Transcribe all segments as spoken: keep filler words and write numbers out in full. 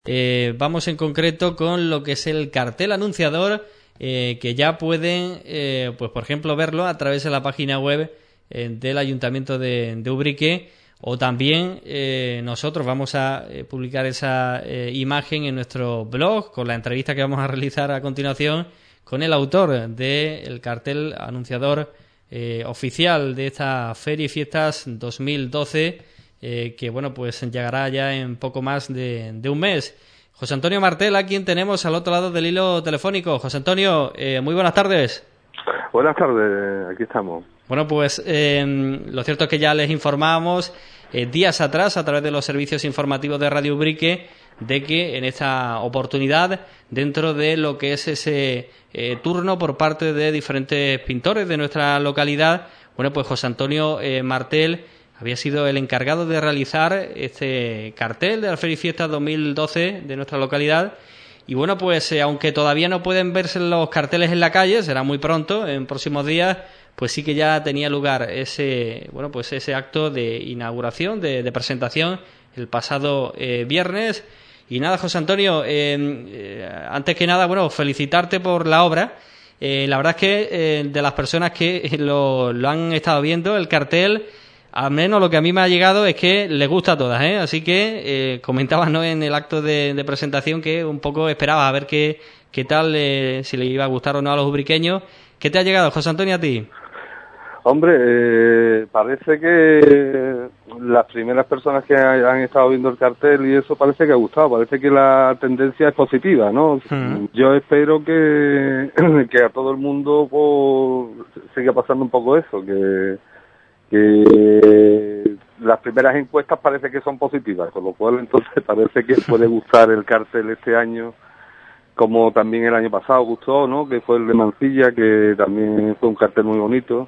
Eh, vamos en concreto con lo que es el cartel anunciador, eh, que ya pueden, eh, pues por ejemplo, verlo a través de la página web eh, del Ayuntamiento de, de Ubrique, o también eh, nosotros vamos a eh, publicar esa eh, imagen en nuestro blog con la entrevista que vamos a realizar a continuación con el autor del cartel anunciador eh, oficial de esta Feria y Fiestas dos mil doce. Eh, que bueno, pues llegará ya en poco más de, de un mes. José Antonio Martel, a quien tenemos al otro lado del hilo telefónico. José Antonio, eh, muy buenas tardes. Buenas tardes, aquí estamos. Bueno, pues eh, lo cierto es que ya les informábamos eh, días atrás a través de los servicios informativos de Radio Ubrique de que en esta oportunidad, dentro de lo que es ese eh, turno por parte de diferentes pintores de nuestra localidad, bueno, pues José Antonio eh, Martel había sido el encargado de realizar este cartel de la Feria y Fiestas dos mil doce de nuestra localidad. Y bueno, pues eh, aunque todavía no pueden verse los carteles en la calle, será muy pronto, en próximos días, pues sí que ya tenía lugar ese, bueno, pues ese acto de inauguración, de, de presentación, el pasado eh, viernes. Y nada, José Antonio, eh, eh, antes que nada, bueno, felicitarte por la obra. Eh, la verdad es que eh, de las personas que lo, lo han estado viendo, el cartel, al menos lo que a mí me ha llegado es que les gusta a todas, ¿eh? Así que eh, comentabas, ¿no?, en el acto de, de presentación que un poco esperabas a ver qué, qué tal, eh, si le iba a gustar o no a los ubriqueños. ¿Qué te ha llegado, José Antonio, a ti? Hombre, eh, parece que las primeras personas que han estado viendo el cartel y eso parece que ha gustado, parece que la tendencia es positiva, ¿no? Uh-huh. Yo espero que, que a todo el mundo pues, siga pasando un poco eso, que... que las primeras encuestas parece que son positivas, con lo cual entonces parece que puede gustar el cartel este año, como también el año pasado gustó, ¿no?, que fue el de Mansilla, que también fue un cartel muy bonito.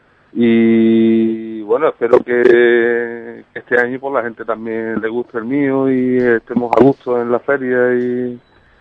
Y bueno, espero que este año pues la gente también le guste el mío y estemos a gusto en la feria y,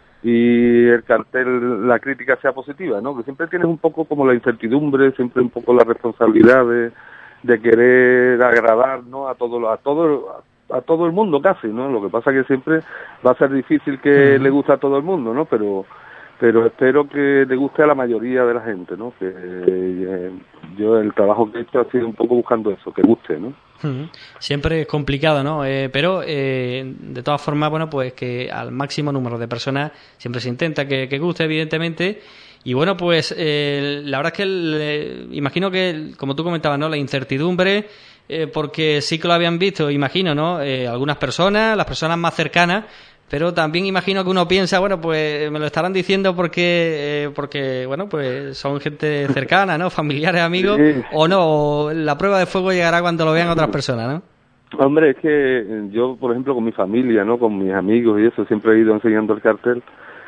y el cartel, la crítica sea positiva, ¿no? Que siempre tienes un poco como la incertidumbre, siempre un poco la responsabilidad de de querer agradar, ¿no?, a todo a todo a todo el mundo casi, ¿no? Lo que pasa que siempre va a ser difícil que uh-huh. le guste a todo el mundo, ¿no? Pero pero espero que le guste a la mayoría de la gente, ¿no? Que eh, yo el trabajo que he hecho ha sido un poco buscando eso, que guste, ¿no? Uh-huh. Siempre es complicado, ¿no? Eh, pero eh, de todas formas, bueno, pues que al máximo número de personas siempre se intenta que, que guste, evidentemente. Y bueno, pues eh, la verdad es que el, imagino que, como tú comentabas, ¿no?, la incertidumbre, eh, porque sí que lo habían visto, imagino, ¿no?, eh, algunas personas, las personas más cercanas, pero también imagino que uno piensa, bueno, pues me lo estarán diciendo porque, eh, porque bueno, pues son gente cercana, ¿no?, familiares, amigos, sí. O no, o la prueba de fuego llegará cuando lo vean otras personas, ¿no? Hombre, es que yo, por ejemplo, con mi familia, ¿no?, con mis amigos y eso, siempre he ido enseñando el cartel.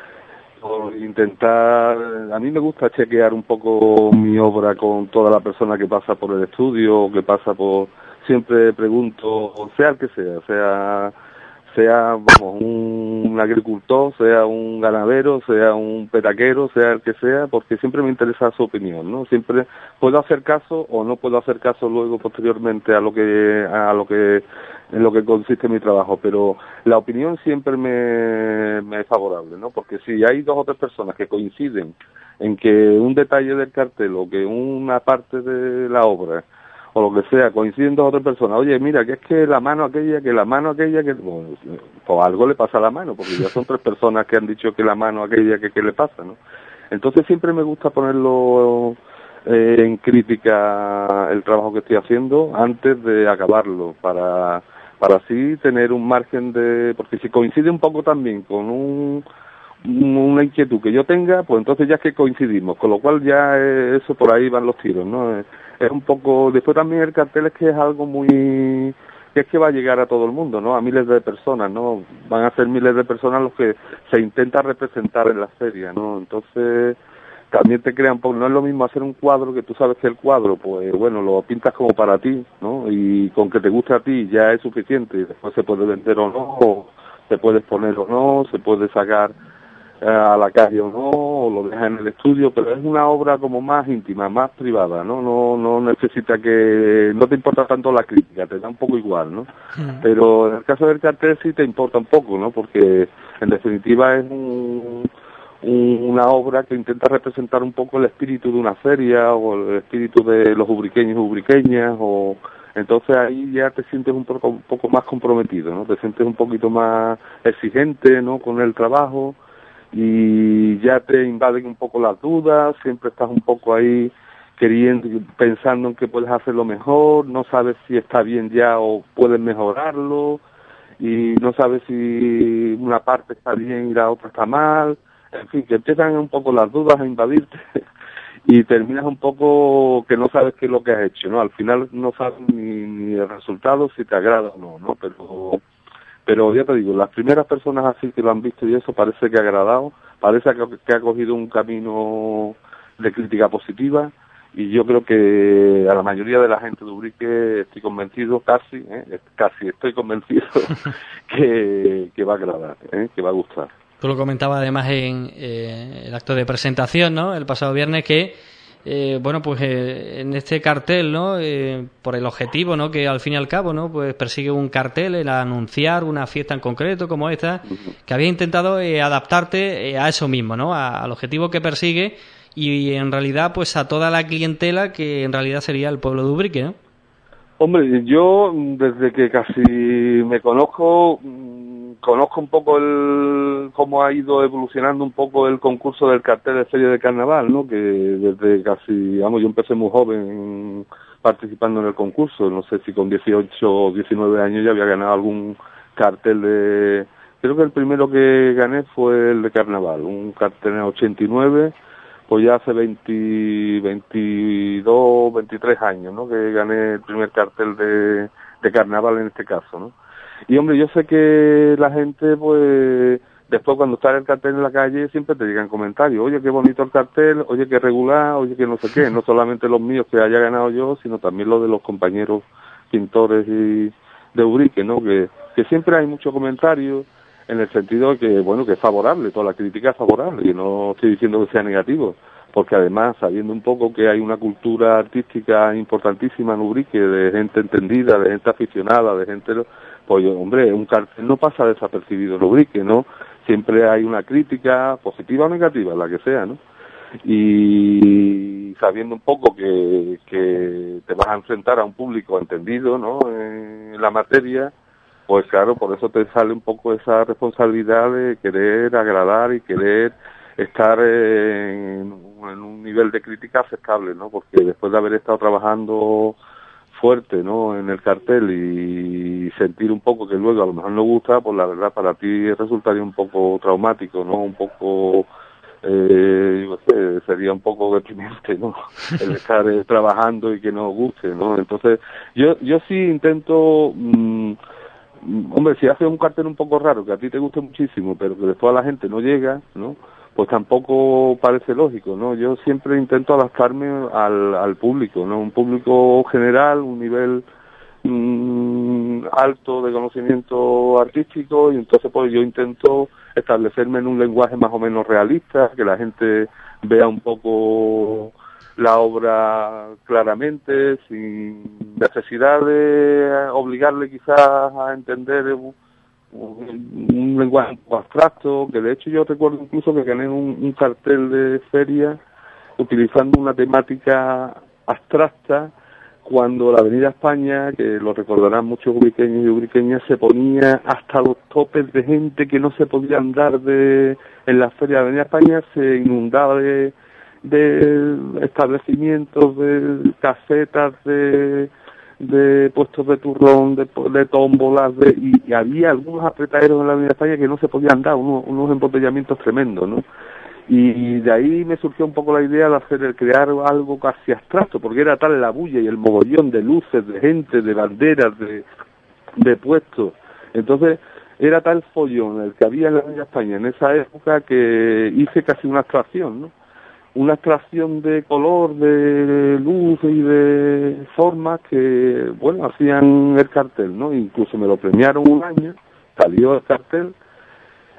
Por intentar, a mí me gusta chequear un poco mi obra con toda la persona que pasa por el estudio, o que pasa por, siempre pregunto, sea el que sea, sea, sea, vamos, un agricultor, sea un ganadero, sea un petaquero, sea el que sea, porque siempre me interesa su opinión, ¿no? Siempre puedo hacer caso o no puedo hacer caso luego posteriormente a lo que, a lo que, en lo que consiste mi trabajo, pero la opinión siempre me, me es favorable, ¿no? Porque si hay dos o tres personas que coinciden en que un detalle del cartel o que una parte de la obra o lo que sea, coinciden dos o tres personas, oye, mira, que es que la mano aquella, que la mano aquella, que bueno, pues algo le pasa a la mano, porque ya son tres personas que han dicho que la mano aquella, que qué le pasa, ¿no? Entonces siempre me gusta ponerlo eh, en crítica el trabajo que estoy haciendo antes de acabarlo, para para así tener un margen de... Porque si coincide un poco también con un, una inquietud que yo tenga, pues entonces ya es que coincidimos, con lo cual ya eh, eso por ahí van los tiros, ¿no? Es un poco... Después también el cartel es que es algo muy... que es que va a llegar a todo el mundo, ¿no? A miles de personas, ¿no? Van a ser miles de personas los que se intenta representar en la feria, ¿no? Entonces... también te crea un poco, no es lo mismo hacer un cuadro que tú sabes que el cuadro, pues bueno, lo pintas como para ti, ¿no? Y con que te guste a ti ya es suficiente, y después se puede vender o no, o se puede exponer o no, se puede sacar a la calle o no, o lo deja en el estudio, pero es una obra como más íntima, más privada, ¿no? No no necesita que, no te importa tanto la crítica, te da un poco igual, ¿no? Mm. Pero en el caso del cartel sí te importa un poco, ¿no? Porque en definitiva es un, un, una obra que intenta representar un poco el espíritu de una feria, o el espíritu de los ubriqueños y ubriqueñas, o entonces ahí ya te sientes un poco, un poco más comprometido, ¿no? Te sientes un poquito más exigente, ¿no? Con el trabajo, y ya te invaden un poco las dudas, siempre estás un poco ahí queriendo, pensando en que puedes hacerlo mejor, no sabes si está bien ya o puedes mejorarlo, y no sabes si una parte está bien y la otra está mal, en fin, que empiezan un poco las dudas a invadirte y terminas un poco que no sabes qué es lo que has hecho, ¿no? Al final no sabes ni, ni el resultado, si te agrada o no, ¿no? Pero Pero ya te digo, las primeras personas así que lo han visto y eso parece que ha agradado, parece que, que ha cogido un camino de crítica positiva, y yo creo que a la mayoría de la gente de Ubrique estoy convencido, casi, ¿eh? casi estoy convencido que, que va a agradar, ¿eh? que va a gustar. Tú lo comentabas además en eh, el acto de presentación, ¿no? El pasado viernes, que Eh, bueno, pues eh, en este cartel, ¿no? Eh, por el objetivo, ¿no? Que al fin y al cabo, ¿no? Pues persigue un cartel, el anunciar una fiesta en concreto como esta, que había intentado eh, adaptarte eh, a eso mismo, ¿no? A, al objetivo que persigue, y en realidad pues a toda la clientela que en realidad sería el pueblo de Ubrique, ¿no? Hombre, yo desde que casi me conozco, conozco un poco el cómo ha ido evolucionando un poco el concurso del cartel de Feria de Carnaval, ¿no? Que desde casi, vamos, yo empecé muy joven participando en el concurso, no sé si con dieciocho o diecinueve años ya había ganado algún cartel de... Creo que el primero que gané fue el de Carnaval, un cartel en ochenta y nueve, pues ya hace veinte, veintidós, veintitrés años, ¿no? Que gané el primer cartel de, de Carnaval en este caso, ¿no? Y hombre, yo sé que la gente, pues, después cuando está el cartel en la calle, siempre te llegan comentarios, oye, qué bonito el cartel, oye, qué regular, oye, que no sé qué, no solamente los míos que haya ganado yo, sino también los de los compañeros pintores y de Ubrique, ¿no? Que, que siempre hay muchos comentarios, en el sentido de que, bueno, que es favorable, toda la crítica es favorable, y no estoy diciendo que sea negativo, porque además, sabiendo un poco que hay una cultura artística importantísima en Ubrique, de gente entendida, de gente aficionada, de gente, pues, hombre, un cartel no pasa desapercibido en Ubrique, ¿no? Siempre hay una crítica, positiva o negativa, la que sea, ¿no? Y sabiendo un poco que, que te vas a enfrentar a un público entendido, ¿no? En la materia, pues claro, por eso te sale un poco esa responsabilidad de querer agradar y querer estar en, en un nivel de crítica aceptable, ¿no? Porque después de haber estado trabajando fuerte, ¿no? En el cartel y sentir un poco que luego a lo mejor no gusta, pues la verdad para ti resultaría un poco traumático, ¿no? Un poco, eh, yo sé, sería un poco deprimente, ¿no? El estar eh, trabajando y que no guste, ¿no? Entonces, yo yo sí intento... Mmm, hombre, si haces un cartel un poco raro, que a ti te guste muchísimo, pero que después a la gente no llega, ¿no? Pues tampoco parece lógico, ¿no? Yo siempre intento adaptarme al, al público, ¿no? Un público general, un nivel mmm, alto de conocimiento artístico, y entonces pues yo intento establecerme en un lenguaje más o menos realista, que la gente vea un poco la obra claramente, sin necesidad de obligarle quizás a entender un, un, un lenguaje un poco abstracto, que de hecho yo recuerdo incluso que gané un, un cartel de feria utilizando una temática abstracta, cuando la Avenida España, que lo recordarán muchos ubriqueños y ubriqueñas, se ponía hasta los topes de gente que no se podía andar de, en la feria de Avenida España, se inundaba de de establecimientos, de casetas, de, de puestos de turrón, de, de tómbolas, de, y, y había algunos apretaderos en la Avenida España que no se podían dar, unos, unos embotellamientos tremendos, ¿no? Y de ahí me surgió un poco la idea de hacer, de crear algo casi abstracto, porque era tal la bulla y el mogollón de luces, de gente, de banderas, de, de puestos. Entonces, era tal follón el que había en la Avenida España en esa época que hice casi una abstracción, ¿no? Una abstracción de color, de luz y de formas que, bueno, hacían el cartel, ¿no? Incluso me lo premiaron un año, salió el cartel,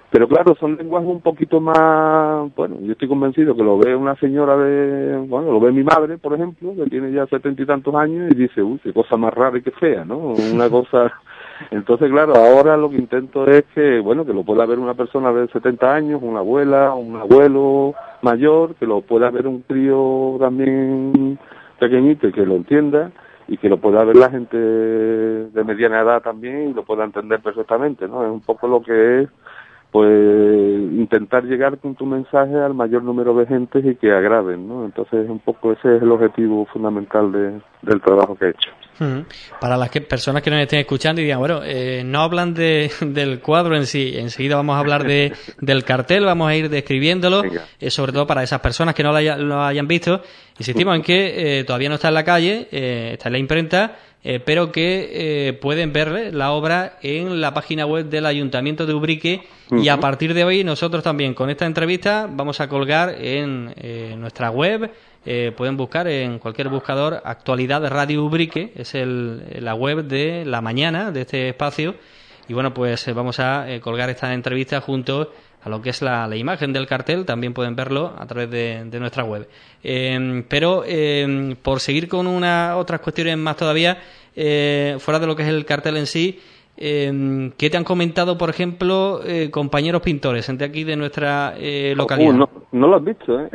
Pero claro, son lenguajes un poquito más, bueno, yo estoy convencido que lo ve una señora de, bueno, lo ve mi madre, por ejemplo, que tiene ya setenta y tantos años y dice, uy, qué cosa más rara y qué fea, ¿no? Una cosa. Entonces, claro, ahora lo que intento es que, bueno, que lo pueda ver una persona de setenta años, una abuela, un abuelo mayor, que lo pueda ver un crío también pequeñito y que lo entienda, y que lo pueda ver la gente de mediana edad también y lo pueda entender perfectamente, ¿no? Es un poco lo que es, pues, intentar llegar con tu mensaje al mayor número de gentes y que agraden, ¿no? Entonces, un poco ese es el objetivo fundamental de, del trabajo que he hecho. Uh-huh. Para las que, personas que nos estén escuchando y digan, bueno, eh, no hablan de, del cuadro en sí, enseguida vamos a hablar de, del cartel, vamos a ir describiéndolo, eh, sobre todo para esas personas que no lo, haya, lo hayan visto. Insistimos en que eh, todavía no está en la calle, eh, está en la imprenta, eh, pero que eh, pueden ver la obra en la página web del Ayuntamiento de Ubrique. Uh-huh. Y a partir de hoy nosotros también con esta entrevista vamos a colgar en eh, nuestra web. Eh, pueden buscar en cualquier buscador Actualidad de Radio Ubrique, es el, la web de la mañana de este espacio, y bueno, pues eh, vamos a eh, colgar esta entrevista junto a lo que es la, la imagen del cartel, también pueden verlo a través de, de nuestra web. Eh, pero eh, por seguir con una, otras cuestiones más todavía, eh, fuera de lo que es el cartel en sí, Eh, ¿qué te han comentado, por ejemplo, eh, compañeros pintores de aquí de nuestra eh, localidad? Uh, no, no lo has visto, ¿eh?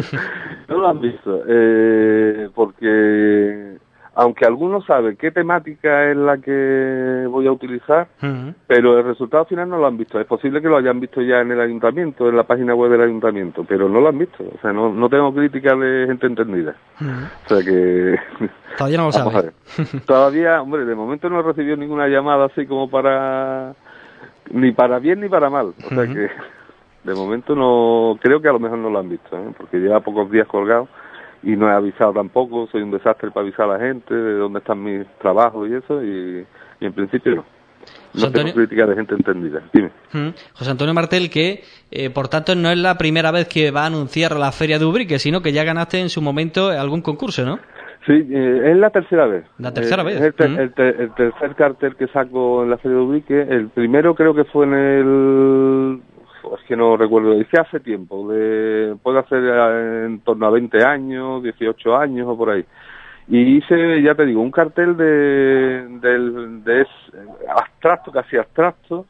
No lo has visto, eh, porque aunque algunos saben qué temática es la que voy a utilizar, uh-huh. pero el resultado final no lo han visto. Es posible que lo hayan visto ya en el ayuntamiento, en la página web del ayuntamiento, pero no lo han visto. O sea, no, no tengo crítica de gente entendida. Uh-huh. O sea que... Todavía no lo sabes. Todavía, hombre, de momento no he recibido ninguna llamada así como para... ni para bien ni para mal. O sea uh-huh. que de momento no... creo que a lo mejor no lo han visto, ¿eh? Porque lleva pocos días colgado. Y no he avisado tampoco, soy un desastre para avisar a la gente de dónde están mis trabajos y eso, y, y en principio no. No Antonio... tengo crítica de gente entendida. Dime. Uh-huh. José Antonio Martel, que eh, por tanto no es la primera vez que va a anunciar la Feria de Ubrique, sino que ya ganaste en su momento algún concurso, ¿no? Sí, eh, es la tercera vez. La tercera eh, vez. Es el, ter- uh-huh. el, ter- el tercer cartel que saco en la Feria de Ubrique. El primero creo que fue en el... es que no recuerdo, hice hace tiempo, de, puede hacer en torno a veinte años, dieciocho años o por ahí. Y hice, ya te digo, un cartel de, de, de abstracto, casi abstracto,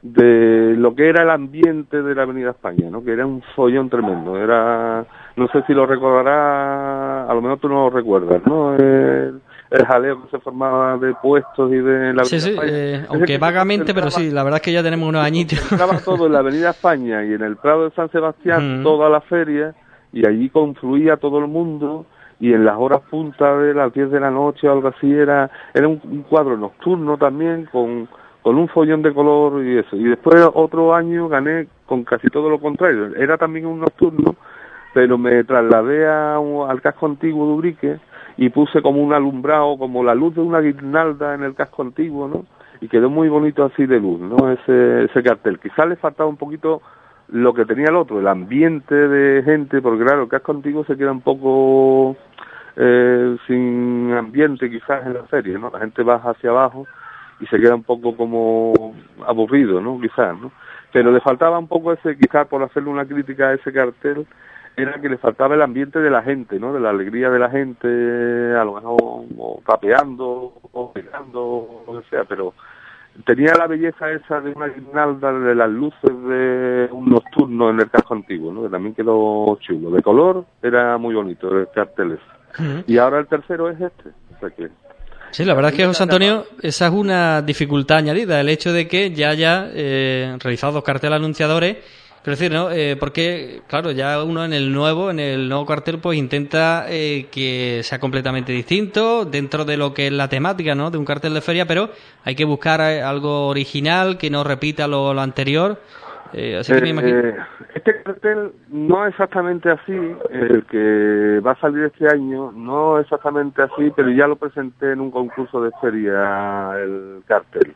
de lo que era el ambiente de la Avenida España, ¿no? Que era un follón tremendo. Era, no sé si lo recordarás, a lo mejor tú no lo recuerdas, ¿no? El, el jaleo que se formaba de puestos y de la Avenida sí, sí, España. Eh, aunque vagamente, pero sí, la verdad es que ya tenemos unos añitos. Estaba todo en la Avenida España y en el Prado de San Sebastián, uh-huh. toda la feria, y allí confluía todo el mundo, y en las horas puntas de las diez de la noche o algo así, era era un, un cuadro nocturno también, con, con un follón de color y eso. Y después otro año gané con casi todo lo contrario, era también un nocturno, pero me trasladé a, al casco antiguo de Ubrique, y puse como un alumbrado, como la luz de una guirnalda en el casco antiguo, ¿no? Y quedó muy bonito así de luz, ¿no? Ese, ese cartel. Quizás le faltaba un poquito lo que tenía el otro, el ambiente de gente, porque claro, el casco antiguo se queda un poco eh, sin ambiente quizás en la feria, ¿no? La gente baja hacia abajo y se queda un poco como aburrido, ¿no? Quizás, ¿no? Pero le faltaba un poco ese, quizás por hacerle una crítica a ese cartel, era que le faltaba el ambiente de la gente, ¿no? De la alegría de la gente, a lo mejor o tapeando, o pegando, lo que sea, pero tenía la belleza esa de una guirnalda de las luces de un nocturno en el casco antiguo, ¿no? Que también quedó chulo. De color era muy bonito el cartel ese. Uh-huh. Y ahora el tercero es este. O sea que... Sí, la verdad es que, José Antonio, esa es una dificultad añadida, el hecho de que ya haya eh, realizado dos carteles anunciadores. Quiero decir, ¿no? Eh, porque, claro, ya uno en el nuevo, en el nuevo cartel, pues intenta eh, que sea completamente distinto dentro de lo que es la temática, ¿no? De un cartel de feria, pero hay que buscar algo original que no repita lo, lo anterior. Eh, así que me imagino... eh, este cartel no exactamente así, el que va a salir este año, no exactamente así, pero ya lo presenté en un concurso de feria, el cartel.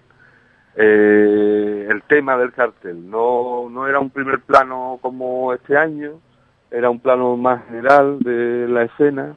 Eh, el tema del cartel no no era un primer plano como este año, era un plano más general de la escena,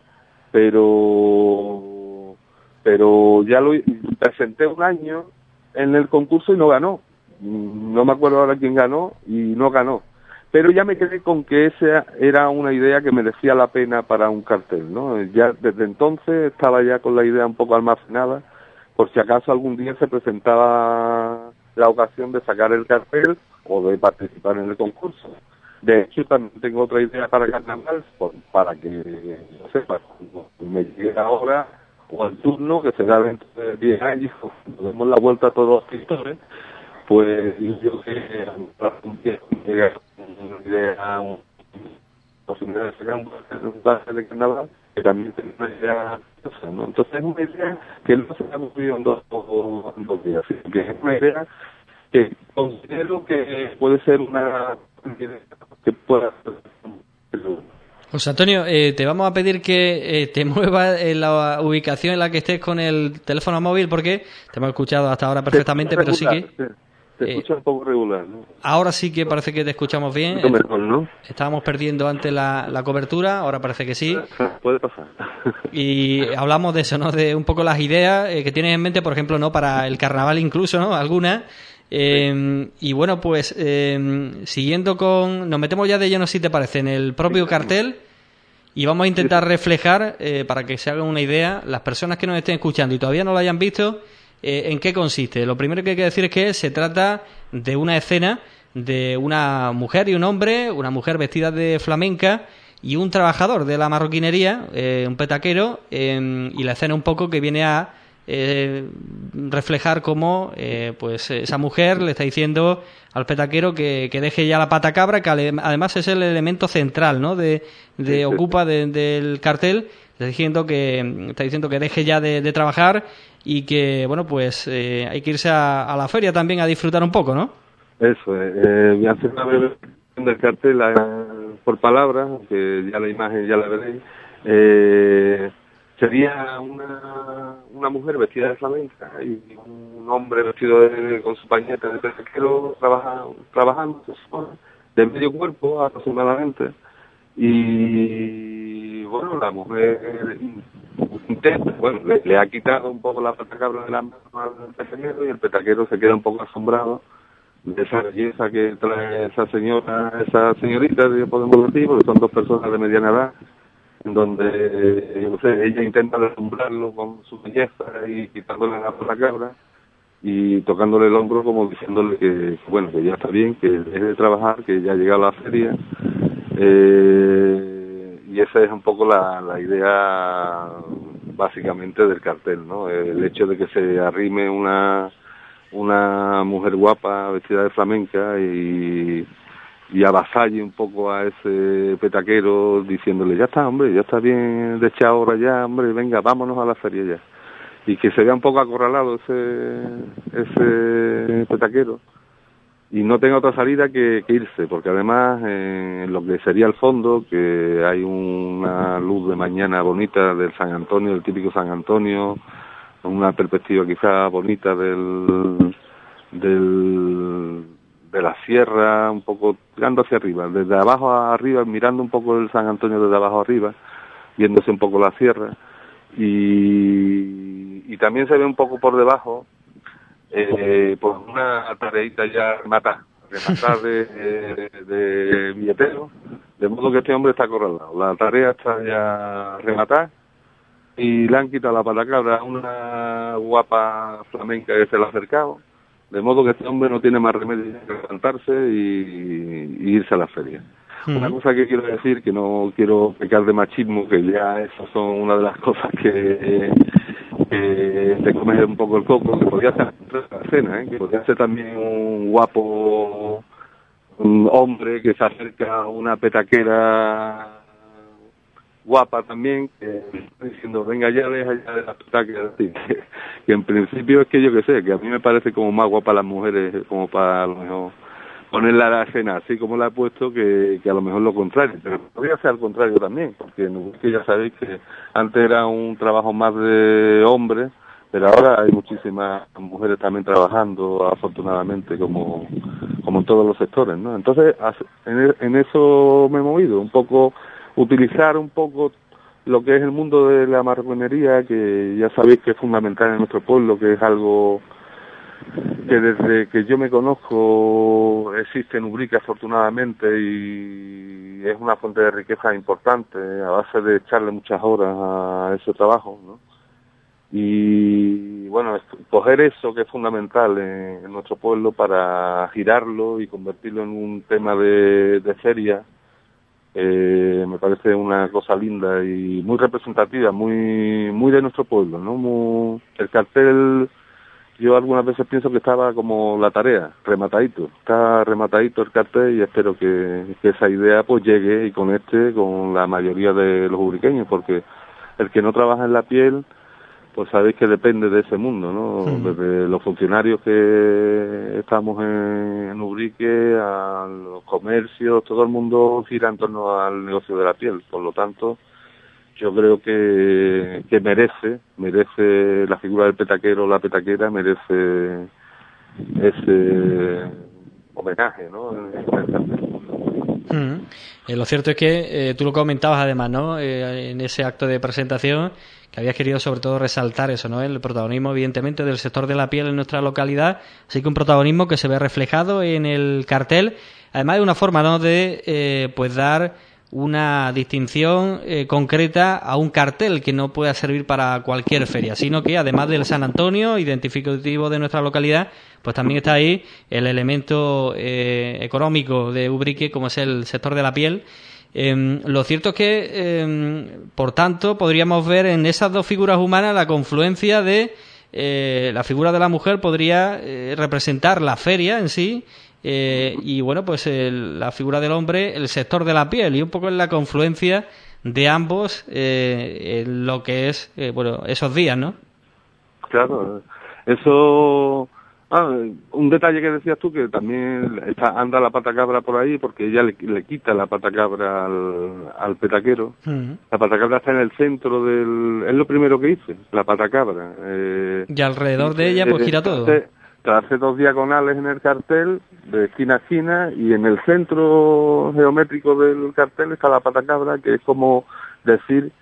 pero pero ya lo presenté un año en el concurso y no ganó, no me acuerdo ahora quién ganó y no ganó. Pero ya me quedé con que esa era una idea que merecía la pena para un cartel, ¿no? Ya desde entonces estaba ya con la idea un poco almacenada, por si acaso algún día se presentaba la ocasión de sacar el cartel o de participar en el concurso. De hecho, también tengo otra idea para carnaval, por, para que, no sé, para cuando me llegue ahora o el turno, que será dentro de diez años, cuando demos la vuelta a todos los pintores, pues yo que un tiempo llega una idea, una posibilidad de sacar un cartel de carnaval, que también tiene una idea, ¿no? Entonces es una idea que no se ha ocurrido en dos, en dos días, sino que es una idea que considero que puede ser una idea que pueda ser. José Antonio, eh, te vamos a pedir que eh, te muevas en la ubicación en la que estés con el teléfono móvil, porque te hemos escuchado hasta ahora perfectamente, pero sí que... Te, te eh, escucho un poco regular, ¿no? Ahora sí que parece que te escuchamos bien. Mejor, ¿no? Estábamos perdiendo antes la, la cobertura, ahora parece que sí. Puede pasar. Y hablamos de eso, ¿no? De un poco las ideas eh, que tienes en mente, por ejemplo, ¿no? Para el carnaval incluso, ¿no? Algunas. Eh, y bueno, pues eh, siguiendo con... Nos metemos ya de lleno, si te parece, en el propio cartel y vamos a intentar reflejar, eh, para que se hagan una idea, las personas que nos estén escuchando y todavía no lo hayan visto, eh, en qué consiste. Lo primero que hay que decir es que se trata de una escena de una mujer y un hombre, una mujer vestida de flamenca y un trabajador de la marroquinería, eh, un petaquero, eh, y la escena un poco que viene a Eh, reflejar cómo eh, pues esa mujer le está diciendo al petaquero que, que deje ya la pata cabra, que además es el elemento central, ¿no? de, de sí, ocupa de, del cartel, está diciendo que está diciendo que deje ya de, de trabajar y que bueno pues eh, hay que irse a, a la feria también a disfrutar un poco, ¿no? Eso, eh, voy a hacer una breve del cartel eh, por palabras, que ya la imagen ya la veréis. eh, Sería una, una mujer vestida de flamenca y un hombre vestido de, con su pañete de pesquero trabaja, trabajando de medio cuerpo aproximadamente. Y bueno, la mujer intenta, bueno, le, le ha quitado un poco la pata cabra de la mano al petaquero y el petaquero se queda un poco asombrado de esa belleza que trae esa señora, esa señorita, podemos decir, porque son dos personas de mediana edad, en donde, yo no sé, ella intenta deslumbrarlo con su belleza y quitándole la pata cabra y tocándole el hombro como diciéndole que, bueno, que ya está bien, que deje de trabajar, que ya ha llegado la feria. Eh, y esa es un poco la, la idea básicamente del cartel, ¿no? El hecho de que se arrime una, una mujer guapa vestida de flamenca y... y avasalle un poco a ese petaquero diciéndole, ya está, hombre, ya está bien de echar ahora ya, hombre, venga, vámonos a la feria ya. Y que se vea un poco acorralado ese, ese petaquero y no tenga otra salida que, que irse, porque además en lo que sería el fondo, que hay una luz de mañana bonita del San Antonio, el típico San Antonio, una perspectiva quizá bonita del... del de la sierra, un poco tirando hacia arriba, desde abajo a arriba, mirando un poco el San Antonio desde abajo arriba, viéndose un poco la sierra, y, y también se ve un poco por debajo, eh, pues una tareita ya rematada, rematada de, de, de billetero, de modo que este hombre está acorralado. La tarea está ya rematada, y le han quitado la pata cabra a una guapa flamenca que se le ha acercado, de modo que este hombre no tiene más remedio que levantarse y, y irse a la feria. Uh-huh. Una cosa que quiero decir, que no quiero pecar de machismo, que ya esas son una de las cosas que, que te comes un poco el coco, que podría ser la cena, ¿eh? Que podría ser también un guapo un hombre que se acerca a una petaquera guapa también, que diciendo, venga ya, deja ya de la petaquera, que, que en principio es que yo que sé, que a mí me parece como más guapa las mujeres, como para a lo mejor ponerla a la escena así como la he puesto, que, que a lo mejor lo contrario, pero podría ser al contrario también, porque no, que ya sabéis que antes era un trabajo más de hombres, pero ahora hay muchísimas mujeres también trabajando, afortunadamente, como, como en todos los sectores, ¿no? Entonces, en, en eso me he movido, un poco, utilizar un poco lo que es el mundo de la marroquinería, que ya sabéis que es fundamental en nuestro pueblo, que es algo que desde que yo me conozco existe en Ubrique afortunadamente y es una fuente de riqueza importante a base de echarle muchas horas a ese trabajo, ¿no? Y bueno, coger eso que es fundamental en, en nuestro pueblo para girarlo y convertirlo en un tema de, de feria, eh, me parece una cosa linda y muy representativa, muy muy de nuestro pueblo, ¿no? Muy, el cartel, yo algunas veces pienso que estaba como la tarea, rematadito, está rematadito el cartel y espero que, que esa idea pues llegue y conecte con la mayoría de los ubriqueños, porque el que no trabaja en la piel, pues sabéis que depende de ese mundo, ¿no? Sí. Desde los funcionarios que estamos en, en Ubrique, a los comercios, todo el mundo gira en torno al negocio de la piel. Por lo tanto, yo creo que, que merece, merece la figura del petaquero o la petaquera, merece ese homenaje, ¿no? Mm. Eh, lo cierto es que eh, tú lo comentabas además, ¿no? Eh, en ese acto de presentación, que habías querido sobre todo resaltar eso, ¿no? El protagonismo evidentemente del sector de la piel en nuestra localidad, así que un protagonismo que se ve reflejado en el cartel, además de una forma, ¿no? De eh, pues dar una distinción eh, concreta a un cartel que no pueda servir para cualquier feria, sino que además del San Antonio, identificativo de nuestra localidad, pues también está ahí el elemento eh, económico de Ubrique, como es el sector de la piel. Eh, lo cierto es que, eh, por tanto, podríamos ver en esas dos figuras humanas la confluencia de eh, la figura de la mujer podría eh, representar la feria en sí, eh, y bueno, pues el, la figura del hombre, el sector de la piel, y un poco en la confluencia de ambos eh, en lo que es, eh, bueno, esos días, ¿no? Claro, eso... Ah, un detalle que decías tú, que también está, anda la pata cabra por ahí, porque ella le, le quita la pata cabra al, al petaquero. Uh-huh. La pata cabra está en el centro del... Es lo primero que hice, la pata cabra. Eh, y alrededor de ella pues gira eh, todo. Hace, hace dos diagonales en el cartel, de esquina a esquina, y en el centro geométrico del cartel está la pata cabra, que es como decir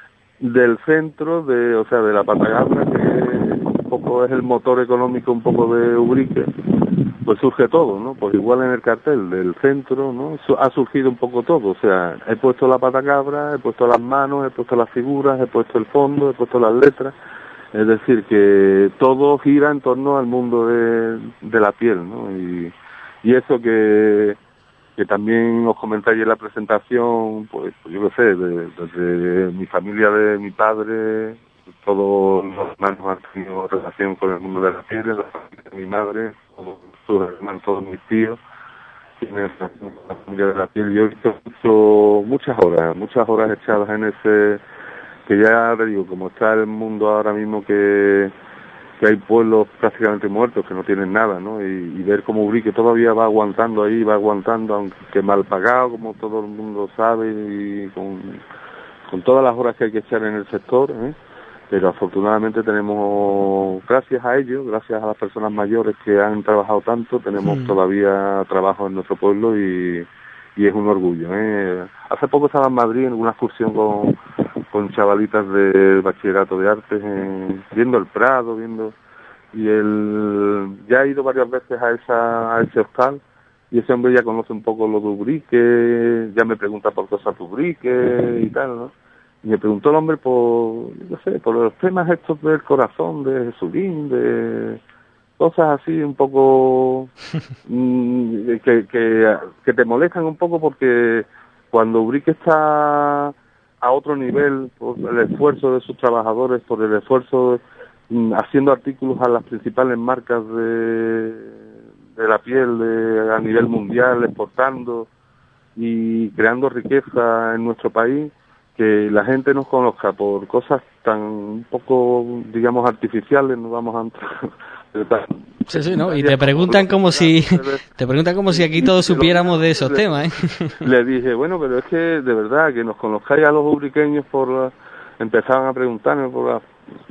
del centro, de, o sea, de la pata cabra, que poco es el motor económico un poco de Ubrique, pues surge todo, ¿no? Pues igual en el cartel del centro, ¿no? Ha surgido un poco todo, o sea, he puesto la pata cabra, he puesto las manos, he puesto las figuras, he puesto el fondo, he puesto las letras, es decir, que todo gira en torno al mundo de, de la piel, ¿no? Y, y eso que, que también os comentáis en la presentación, pues, pues yo qué sé, desde de, de mi familia, de mi padre, todos los hermanos han tenido relación con el mundo de la piel, la familia de mi madre, todos sus hermanos, todos mis tíos tienen relación con la familia de la piel. Yo he visto mucho, muchas horas, muchas horas echadas en ese, que ya te digo, como está el mundo ahora mismo, que, que hay pueblos prácticamente muertos que no tienen nada, ¿no? Y, y ver cómo Ubrique todavía va aguantando ahí, va aguantando, aunque mal pagado, como todo el mundo sabe, y con, con todas las horas que hay que echar en el sector, ¿eh? Pero afortunadamente tenemos, gracias a ellos, gracias a las personas mayores que han trabajado tanto, tenemos mm. todavía trabajo en nuestro pueblo y, y es un orgullo, ¿eh? Hace poco estaba en Madrid en una excursión con, con chavalitas del bachillerato de artes, eh, viendo el Prado, viendo, y el, ya he ido varias veces a esa a ese hostal, y ese hombre ya conoce un poco lo de Ubrique, ya me pregunta por cosas de Ubrique y tal, ¿no? Y me preguntó el hombre por, no sé, por los temas estos del corazón, de Jesulín, de cosas así un poco mmm, que, que, que te molestan un poco, porque cuando Ubrique está a otro nivel por el esfuerzo de sus trabajadores, por el esfuerzo mmm, haciendo artículos a las principales marcas de, de la piel de, a nivel mundial, exportando y creando riqueza en nuestro país, que la gente nos conozca por cosas tan un poco, digamos, artificiales, no vamos a entrar. Sí, sí, ¿no? Y te preguntan como si te preguntan como si aquí todos supiéramos de esos temas, ¿eh? Le dije, bueno, pero es que de verdad que nos conozcáis a los ubriqueños por la, empezaban a preguntarme por las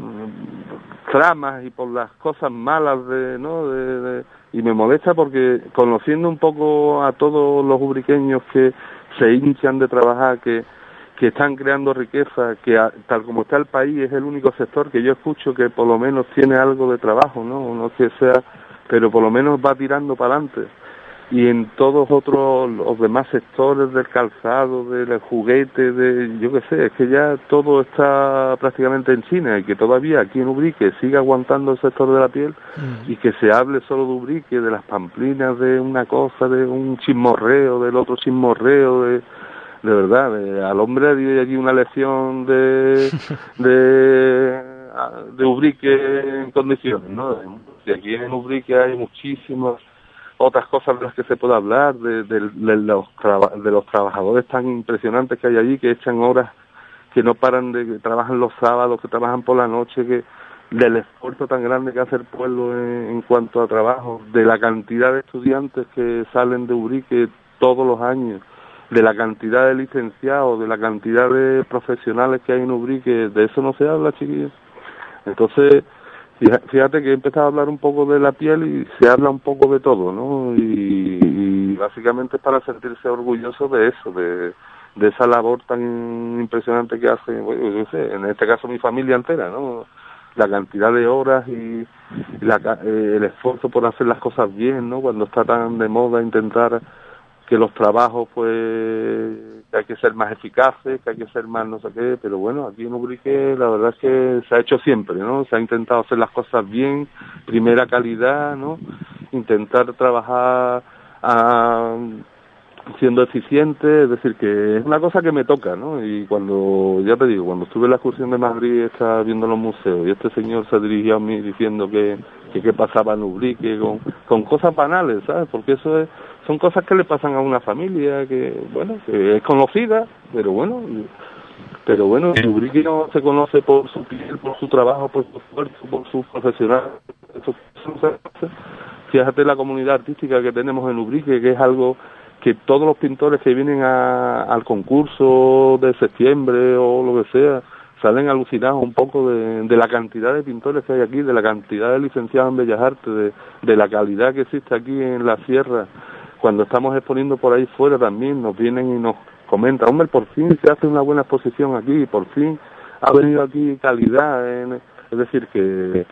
tramas y por las cosas malas de, ¿no? De, de, y me molesta porque conociendo un poco a todos los ubriqueños que se hinchan de trabajar, que que están creando riqueza, que a, tal como está el país es el único sector que yo escucho que por lo menos tiene algo de trabajo, ¿no? No que sea pero por lo menos va tirando para adelante. Y en todos otros, los demás sectores del calzado, del juguete, de yo qué sé, es que ya todo está prácticamente en China y que todavía aquí en Ubrique sigue aguantando el sector de la piel mm. y que se hable solo de Ubrique, de las pamplinas, de una cosa, de un chismorreo, del otro chismorreo, de, de verdad, de, al hombre dio allí una lección de, de, de Ubrique en condiciones, ¿no? Y aquí en Ubrique hay muchísimas otras cosas de las que se puede hablar, de, de, de, los traba, de los trabajadores tan impresionantes que hay allí, que echan horas, que no paran de, que trabajan los sábados, que trabajan por la noche, que del esfuerzo tan grande que hace el pueblo en, en cuanto a trabajo, de la cantidad de estudiantes que salen de Ubrique todos los años, de la cantidad de licenciados, de la cantidad de profesionales que hay en Ubrique, de eso no se habla, chiquillos. Entonces, fíjate que he empezado a hablar un poco de la piel y se habla un poco de todo, ¿no? Y, y básicamente es para sentirse orgulloso de eso, de, de esa labor tan impresionante que hace, bueno, yo sé, en este caso mi familia entera, ¿no? La cantidad de horas y la, eh, el esfuerzo por hacer las cosas bien, ¿no? Cuando está tan de moda intentar que los trabajos, pues, que hay que ser más eficaces, que hay que ser más no sé qué, pero bueno, aquí en Ubrique la verdad es que se ha hecho siempre, ¿no? Se ha intentado hacer las cosas bien, primera calidad, ¿no? Intentar trabajar a, siendo eficiente, es decir, que es una cosa que me toca, ¿no? Y cuando, ya te digo, cuando estuve en la excursión de Madrid, estaba viendo los museos, y este señor se dirigió a mí diciendo que que qué pasaba en Ubrique, con, con cosas banales, ¿sabes? Porque eso es, son cosas que le pasan a una familia que, bueno, que es conocida, pero bueno, pero bueno, Ubrique no se conoce por su piel, por su trabajo, por su esfuerzo, por sus profesionales. Eso, eso, fíjate la comunidad artística que tenemos en Ubrique, que es algo que todos los pintores que vienen a, al concurso de septiembre o lo que sea, salen alucinados un poco de, de la cantidad de pintores que hay aquí, de la cantidad de licenciados en Bellas Artes, de, de la calidad que existe aquí en la sierra. Cuando estamos exponiendo por ahí fuera también nos vienen y nos comentan, hombre, por fin se hace una buena exposición aquí, por fin ha venido aquí calidad, en, es decir, que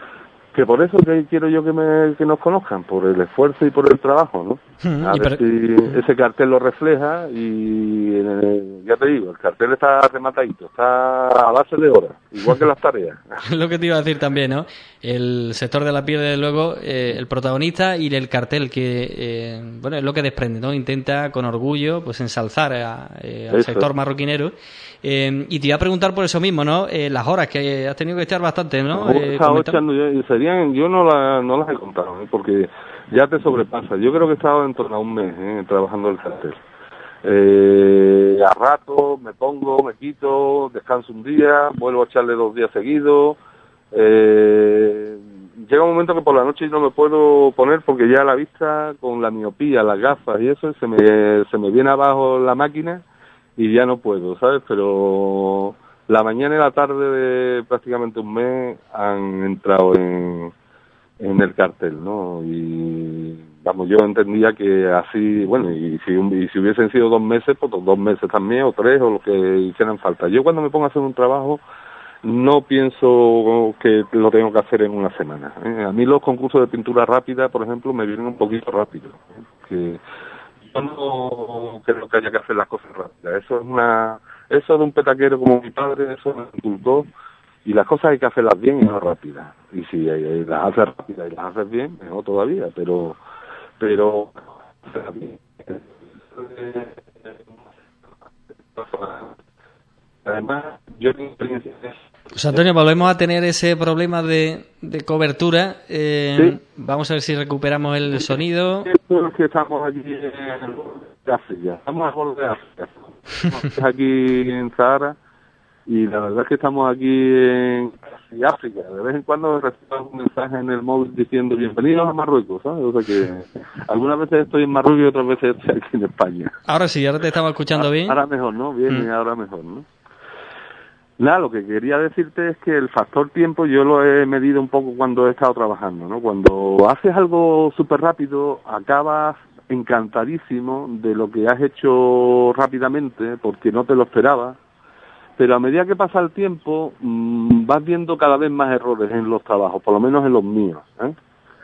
que por eso que quiero yo que me que nos conozcan, por el esfuerzo y por el trabajo, ¿no? A ver para... si ese cartel lo refleja y eh, ya te digo, el cartel está rematadito, está a base de horas, igual que las tareas. Lo que te iba a decir también, ¿no? El sector de la piel, desde luego, eh, el protagonista y el cartel que, eh, bueno, es lo que desprende, ¿no? Intenta con orgullo, pues, ensalzar a, eh, al eso. sector marroquinero. Eh, y te iba a preguntar por eso mismo, ¿no? Eh, las horas que has tenido que echar bastante, ¿no? no eh, echando yo, serían, yo no, la, no las he contado, ¿eh? Porque ya te sobrepasa. Yo creo que he estado en torno a un mes ¿eh? trabajando el cartel. Eh, a rato me pongo, me quito, descanso un día, vuelvo a echarle dos días seguidos. Eh, llega un momento que por la noche no me puedo poner porque ya la vista, con la miopía, las gafas y eso, se me, se me viene abajo la máquina y ya no puedo, ¿sabes? Pero la mañana y la tarde de prácticamente un mes han entrado en, en el cartel, ¿no? Y vamos, yo entendía que así, bueno, y si, y si hubiesen sido dos meses, pues dos meses también, o tres, o lo que hicieran falta. Yo cuando me pongo a hacer un trabajo, no pienso que lo tengo que hacer en una semana, ¿eh? A mí los concursos de pintura rápida, por ejemplo, me vienen un poquito rápido, ¿eh? Que yo no creo que haya que hacer las cosas rápidas. Eso es una, eso de un petaquero como mi padre, eso me inculcó. Y las cosas hay que hacerlas bien y no rápidas. Y si las haces rápidas y las haces bien, mejor todavía, pero, pero, además, yo tengo experiencia en eso. Pues Antonio, volvemos a tener ese problema de, de cobertura. Eh, ¿sí? Vamos a ver si recuperamos el sonido. Es que estamos aquí en África, estamos a borde de África. Estamos aquí en Sahara y la verdad es que estamos aquí en África. De vez en cuando recibo un mensaje en el móvil diciendo bienvenidos a Marruecos, ¿sabes? O sea que algunas veces estoy en Marruecos y otras veces estoy aquí en España. Ahora sí, ahora te estamos escuchando ahora, bien. Ahora mejor, ¿no? Bien, mm. ahora mejor, ¿no? Nada, lo que quería decirte es que el factor tiempo yo lo he medido un poco cuando he estado trabajando, ¿no? Cuando haces algo súper rápido, acabas encantadísimo de lo que has hecho rápidamente, porque no te lo esperabas, pero a medida que pasa el tiempo, mmm, vas viendo cada vez más errores en los trabajos, por lo menos en los míos, ¿eh?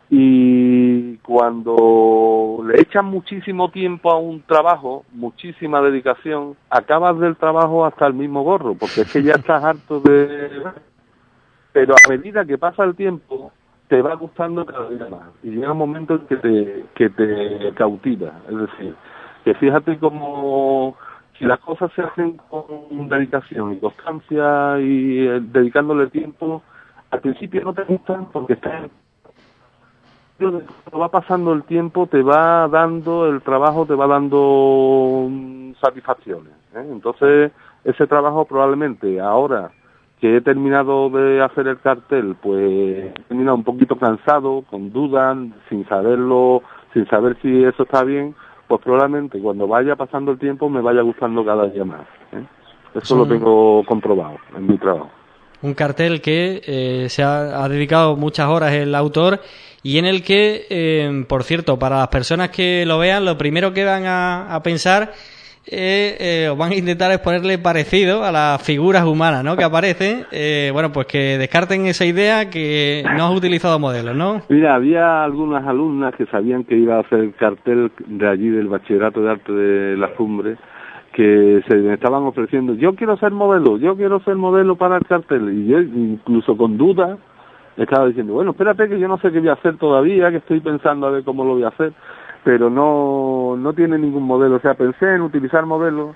Y cuando le echan muchísimo tiempo a un trabajo, muchísima dedicación, acabas del trabajo hasta el mismo gorro, porque es que ya estás harto de... Pero a medida que pasa el tiempo, te va gustando cada día más. Y llega un momento en que te, que te cautiva. Es decir, que fíjate como si las cosas se hacen con dedicación y constancia y eh, dedicándole tiempo, al principio no te gustan porque estás... Cuando va pasando el tiempo te va dando, el trabajo te va dando mm, satisfacciones, ¿eh? Entonces ese trabajo probablemente ahora que he terminado de hacer el cartel, pues he terminado un poquito cansado, con dudas, sin saberlo, sin saber si eso está bien, pues probablemente cuando vaya pasando el tiempo me vaya gustando cada día más, ¿eh? Eso Son... lo tengo comprobado en mi trabajo. Un cartel que eh, se ha, ha dedicado muchas horas el autor y en el que, eh, por cierto, para las personas que lo vean, lo primero que van a, a pensar eh, eh, o van a intentar es ponerle parecido a las figuras humanas, ¿no?, que aparecen. Eh, bueno, pues que descarten esa idea que no has utilizado modelos, ¿no? Mira, había algunas alumnas que sabían que iba a hacer el cartel de allí del Bachillerato de Arte de las Cumbres, que se me estaban ofreciendo, yo quiero ser modelo, yo quiero ser modelo para el cartel, y yo incluso con dudas estaba diciendo, bueno, espérate que yo no sé qué voy a hacer todavía, que estoy pensando a ver cómo lo voy a hacer, pero no no tiene ningún modelo, o sea, pensé en utilizar modelos,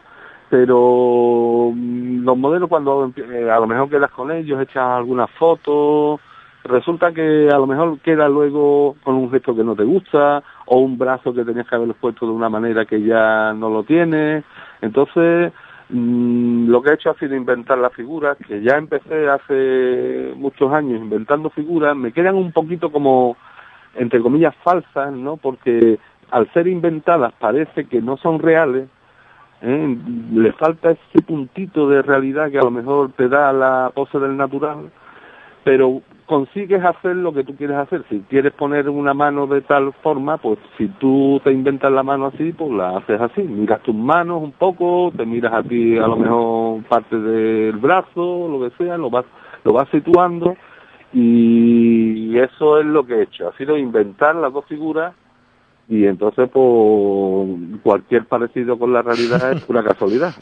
pero los modelos cuando eh, a lo mejor quedas con ellos, echas algunas fotos, resulta que a lo mejor queda luego con un gesto que no te gusta, o un brazo que tenías que haberlo puesto de una manera que ya no lo tienes. Entonces, mmm, lo que he hecho ha sido inventar las figuras, que ya empecé hace muchos años inventando figuras, me quedan un poquito como, entre comillas, falsas, ¿no? Porque al ser inventadas parece que no son reales, ¿eh? Le falta ese puntito de realidad que a lo mejor te da la pose del natural, pero consigues hacer lo que tú quieres hacer. Si quieres poner una mano de tal forma, pues si tú te inventas la mano así, pues la haces así. Miras tus manos un poco, te miras a ti a lo mejor parte del brazo, lo que sea, lo vas, lo vas situando, y eso es lo que he hecho. Ha sido inventar las dos figuras, y entonces pues cualquier parecido con la realidad es pura casualidad.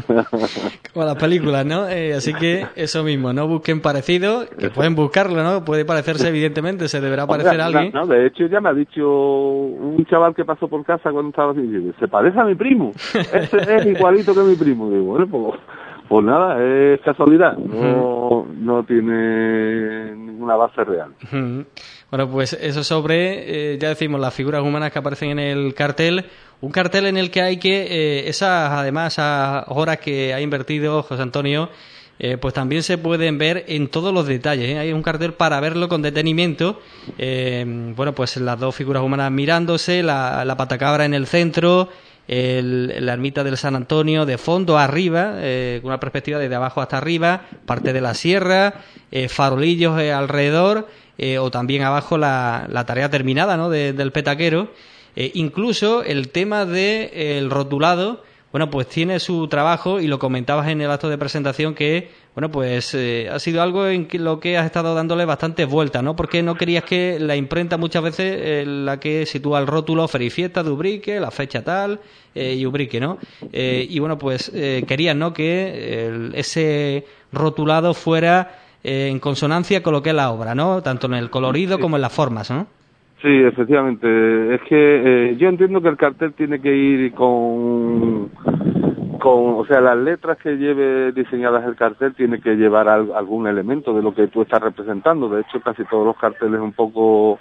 Como las películas, ¿no? Eh, así que eso mismo, no busquen parecido, que pueden buscarlo, ¿no? Puede parecerse, evidentemente, se deberá parecer a alguien. No, de hecho ya me ha dicho un chaval que pasó por casa cuando estaba así, dice, se parece a mi primo, ese es igualito que mi primo. Digo, bueno, pues, pues nada, es casualidad, no, no tiene ninguna base real. Bueno, pues eso sobre, eh, ya decimos, las figuras humanas que aparecen en el cartel. Un cartel en el que hay que, eh, esas, además, esas horas que ha invertido José Antonio, eh, pues también se pueden ver en todos los detalles, ¿eh? Hay un cartel para verlo con detenimiento. Eh, bueno, pues las dos figuras humanas mirándose, la, la patacabra en el centro, el, la ermita del San Antonio de fondo arriba, eh, con una perspectiva desde abajo hasta arriba, parte de la sierra, eh, farolillos eh, alrededor, eh, o también abajo la, la tarea terminada, ¿no?, de, del petaquero. Eh, incluso el tema del de, rotulado, bueno, pues tiene su trabajo, y lo comentabas en el acto de presentación que, bueno, pues eh, ha sido algo en que lo que has estado dándole bastantes vueltas, ¿no? Porque no querías que la imprenta muchas veces eh, la que sitúa el rótulo Ferifiesta de Ubrique, la fecha tal eh, y Ubrique, ¿no? Eh, y bueno, pues eh, querías, ¿no?, que el, ese rotulado fuera eh, en consonancia con lo que es la obra, ¿no? Tanto en el colorido como en las formas, ¿no? Sí, efectivamente. Es que eh, yo entiendo que el cartel tiene que ir con, con, o sea, las letras que lleve diseñadas el cartel tiene que llevar al, algún elemento de lo que tú estás representando. De hecho, casi todos los carteles un poco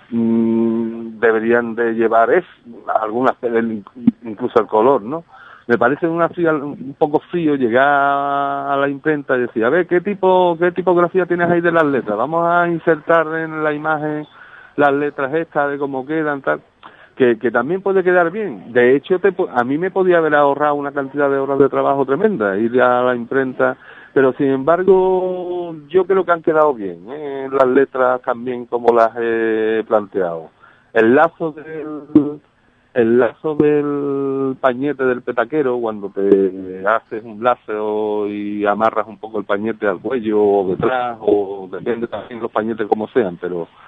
mmm, deberían de llevar es algunas, incluso el color, ¿no? Me parece una fría, un poco frío llegar a la imprenta y decir, a ver, ¿qué tipo, qué tipografía tienes ahí de las letras? Vamos a insertar en la imagen las letras estas de cómo quedan, tal, que, que también puede quedar bien. De hecho, te, a mí me podía haber ahorrado una cantidad de horas de trabajo tremenda, ir a la imprenta, pero sin embargo, yo creo que han quedado bien, ¿eh? Las letras también como las he planteado. El lazo del, el lazo del pañete del petaquero, cuando te haces un lazo y amarras un poco el pañete al cuello o detrás, o depende también los pañetes como sean, pero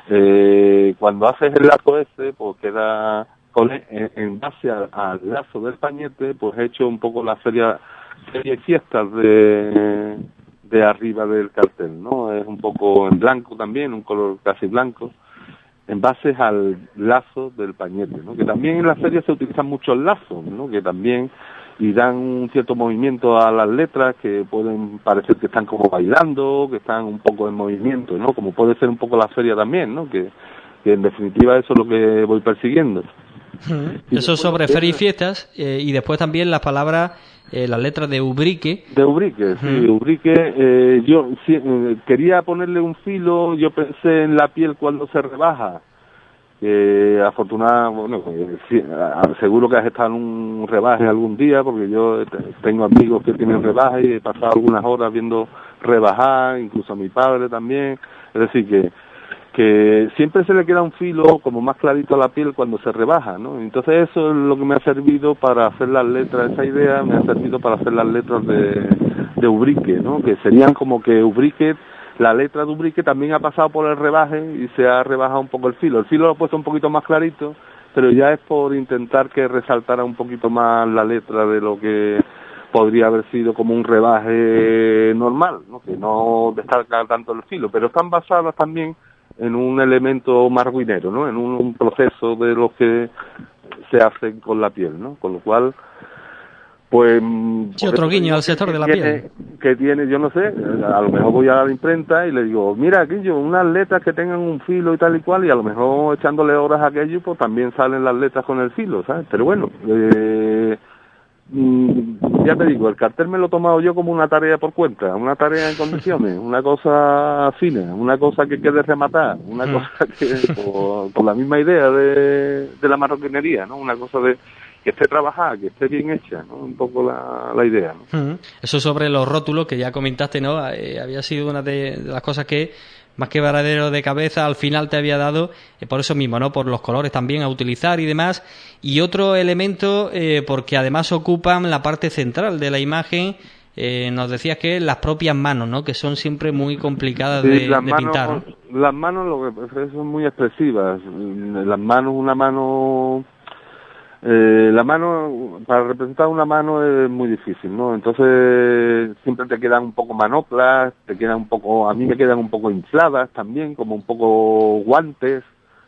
Eh, cuando haces el lazo ese, pues queda con, en, en base al, al lazo del pañete, pues he hecho un poco la serie, serie fiestas de, de arriba del cartel, ¿no? Es un poco en blanco también, un color casi blanco, en base al lazo del pañete, ¿no? Que también en la serie se utilizan muchos lazos, ¿no? Que también y dan un cierto movimiento a las letras que pueden parecer que están como bailando, que están un poco en movimiento, ¿no? Como puede ser un poco la feria también, ¿no? Que, que en definitiva eso es lo que voy persiguiendo. Mm. Eso sobre feria y fiestas, eh, y después también las palabras, eh, las letras de Ubrique. De Ubrique, sí, Mm. Ubrique, eh, yo sí, eh, quería ponerle un filo, yo pensé en la piel cuando se rebaja, que afortunadamente, bueno, que sí, seguro que has estado en un rebaje algún día, porque yo tengo amigos que tienen rebaje y he pasado algunas horas viendo rebajar, incluso a mi padre también, es decir, que que siempre se le queda un filo como más clarito a la piel cuando se rebaja, ¿no? Entonces eso es lo que me ha servido para hacer las letras, esa idea me ha servido para hacer las letras de, de Ubrique, ¿no? Que serían como que Ubrique, la letra de Ubrique también ha pasado por el rebaje y se ha rebajado un poco el filo. El filo lo he puesto un poquito más clarito, pero ya es por intentar que resaltara un poquito más la letra de lo que podría haber sido como un rebaje normal, ¿no? Que no destaca tanto el filo, pero están basadas también en un elemento marguinero, ¿no? En un, un proceso de lo que se hace con la piel, ¿no? Con lo cual, pues... Sí, otro guiño al sector de la tiene, piel. Que tiene, yo no sé, a lo mejor voy a la imprenta y le digo, mira, Guillo, unas letras que tengan un filo y tal y cual, y a lo mejor echándole horas a aquello, pues también salen las letras con el filo, ¿sabes? Pero bueno, eh... ya te digo, el cartel me lo he tomado yo como una tarea por cuenta, una tarea en condiciones, una cosa fina, una cosa que quede rematar, una mm. cosa que, por, por la misma idea de, de la marroquinería, ¿no? Una cosa de que esté trabajada, que esté bien hecha, ¿no? Un poco la, la idea, ¿no? Mm. Eso sobre los rótulos que ya comentaste, ¿no? Eh, había sido una de, de las cosas que más que varadero de cabeza, al final te había dado, eh, por eso mismo, ¿no? Por los colores también a utilizar y demás. Y otro elemento, eh, porque además ocupan la parte central de la imagen, eh, nos decías que las propias manos, ¿no? Que son siempre muy complicadas de, sí, las de manos, pintar, ¿no? Las manos lo que son muy expresivas. Las manos, una mano... Eh, la mano, para representar una mano es muy difícil, ¿no? Entonces siempre te quedan un poco manoplas, te quedan un poco, a mí me quedan un poco infladas también, como un poco guantes.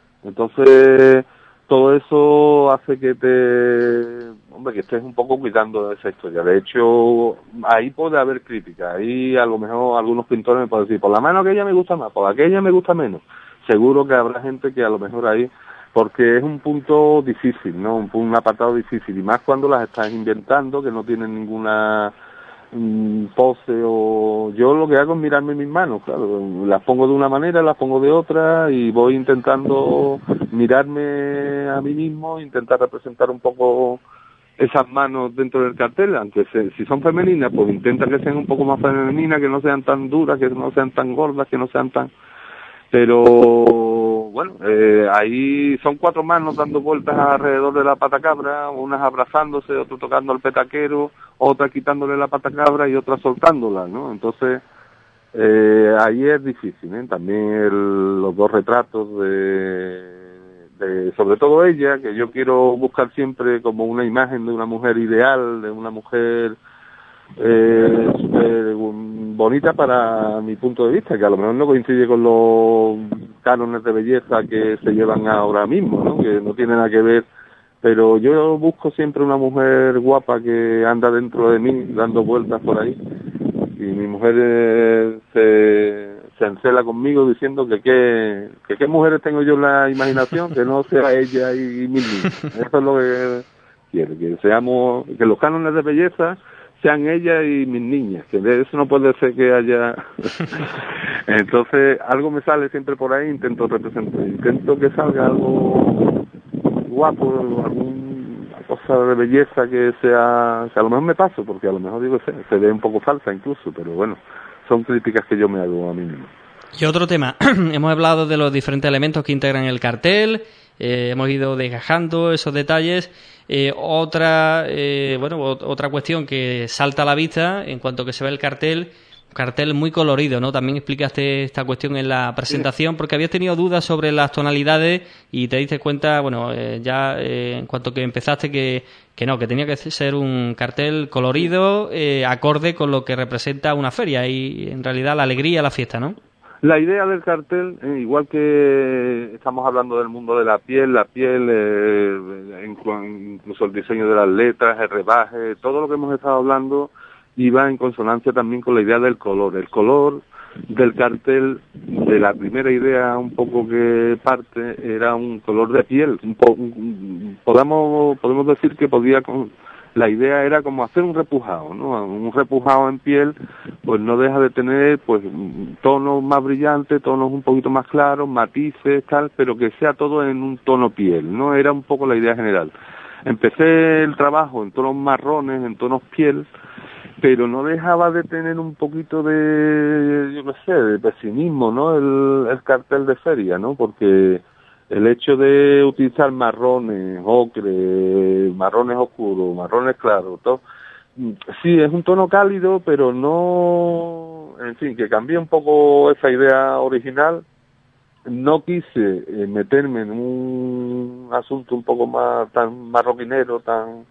Entonces todo eso hace que te, hombre, que estés un poco cuidando de esa historia. De hecho, ahí puede haber crítica, ahí a lo mejor algunos pintores me pueden decir, por la mano aquella me gusta más, por aquella me gusta menos. Seguro que habrá gente que a lo mejor ahí, porque es un punto difícil, ¿no? Un, un apartado difícil, y más cuando las estás inventando, que no tienen ninguna mmm, pose o... Yo lo que hago es mirarme mis manos, claro, las pongo de una manera, las pongo de otra, y voy intentando mirarme a mí mismo, intentar representar un poco esas manos dentro del cartel, aunque se, si son femeninas, pues intenta que sean un poco más femeninas, que no sean tan duras, que no sean tan gordas, que no sean tan... Pero bueno, eh, ahí son cuatro manos dando vueltas alrededor de la patacabra, unas abrazándose, otras tocando al petaquero, otra quitándole la patacabra y otra soltándola, ¿no? Entonces, eh, ahí es difícil, ¿eh? También el, los dos retratos de, de, sobre todo ella, que yo quiero buscar siempre como una imagen de una mujer ideal, de una mujer... Eh, eh, bonita para mi punto de vista, que a lo mejor no coincide con los cánones de belleza que se llevan ahora mismo, ¿no? Que no tiene nada que ver, pero yo busco siempre una mujer guapa que anda dentro de mí dando vueltas por ahí, y mi mujer eh, se, se encela conmigo diciendo que qué que qué mujeres tengo yo en la imaginación, que no sea ella y, y mis niños. Eso es lo que quiero, que seamos, que los cánones de belleza sean ella y mis niñas, que de eso no puede ser que haya... Entonces, algo me sale siempre por ahí, intento representar, intento que salga algo guapo, alguna cosa de belleza que sea, que a lo mejor me paso, porque a lo mejor digo, se, se ve un poco falsa incluso, pero bueno, son críticas que yo me hago a mí mismo. Y otro tema, hemos hablado de los diferentes elementos que integran el cartel, eh, hemos ido desgajando esos detalles. Eh, otra eh, bueno otra cuestión que salta a la vista en cuanto que se ve el cartel, cartel muy colorido, ¿no? También explicaste esta cuestión en la presentación, porque habías tenido dudas sobre las tonalidades y te diste cuenta, bueno, eh, ya eh, en cuanto que empezaste que, que no, que tenía que ser un cartel colorido, eh, acorde con lo que representa una feria y en realidad la alegría, la fiesta, ¿no? La idea del cartel, eh, igual que estamos hablando del mundo de la piel, la piel, eh, incluso el diseño de las letras, el rebaje, todo lo que hemos estado hablando iba en consonancia también con la idea del color. El color del cartel, de la primera idea un poco que parte, era un color de piel. Un po, un, podemos, podemos decir que podía... Con, la idea era como hacer un repujado, ¿no? Un repujado en piel, pues no deja de tener pues tonos más brillantes, tonos un poquito más claros, matices, tal, pero que sea todo en un tono piel, ¿no? Era un poco la idea general. Empecé el trabajo en tonos marrones, en tonos piel, pero no dejaba de tener un poquito de, yo qué sé, de pesimismo, ¿no? El, el cartel de feria, ¿no? Porque el hecho de utilizar marrones, ocre, marrones oscuros, marrones claros, todo, sí, es un tono cálido, pero no, en fin, que cambié un poco esa idea original. No quise eh, meterme en un asunto un poco más tan marroquinero, tan,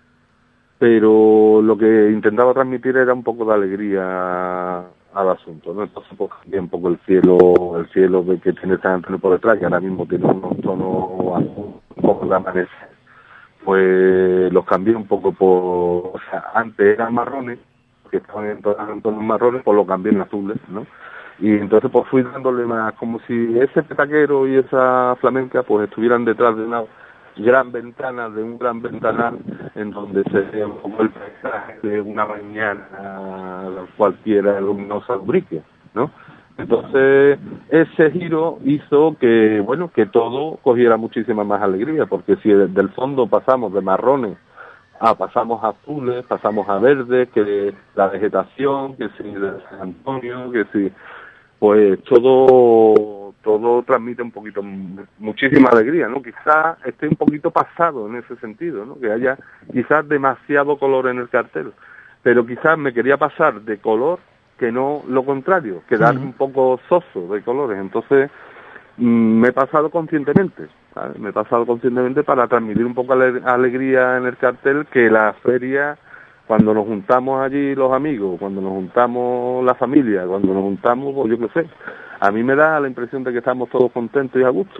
pero lo que intentaba transmitir era un poco de alegría al asunto, ¿no? Entonces pues cambié un poco el cielo, el cielo de que tiene San Antonio por detrás, que ahora mismo tiene unos tonos azul, un poco de amanecer, pues los cambié un poco por, o sea, antes eran marrones, que estaban en tonos marrones, pues los cambié en azules, ¿no? Y entonces pues fui dándole más, como si ese petaquero y esa flamenca pues estuvieran detrás de una gran ventana, de un gran ventanal en donde se ve un poco el paisaje de una mañana cualquiera luminosa Ubrique, ¿no? Entonces ese giro hizo que, bueno, que todo cogiera muchísima más alegría, porque si desde el fondo pasamos de marrones a pasamos a azules, pasamos a verdes, que la vegetación, que si de San Antonio, que si, pues todo todo transmite un poquito, muchísima alegría, ¿no? Quizás esté un poquito pasado en ese sentido, ¿no? Que haya quizás demasiado color en el cartel, pero quizás me quería pasar de color que no lo contrario, quedar uh-huh. un poco soso de colores. Entonces mmm, me he pasado conscientemente, ¿sabes? Me he pasado conscientemente para transmitir un poco ale- alegría en el cartel, que la feria, cuando nos juntamos allí los amigos, cuando nos juntamos la familia, cuando nos juntamos, pues yo qué sé, a mí me da la impresión de que estamos todos contentos y a gusto.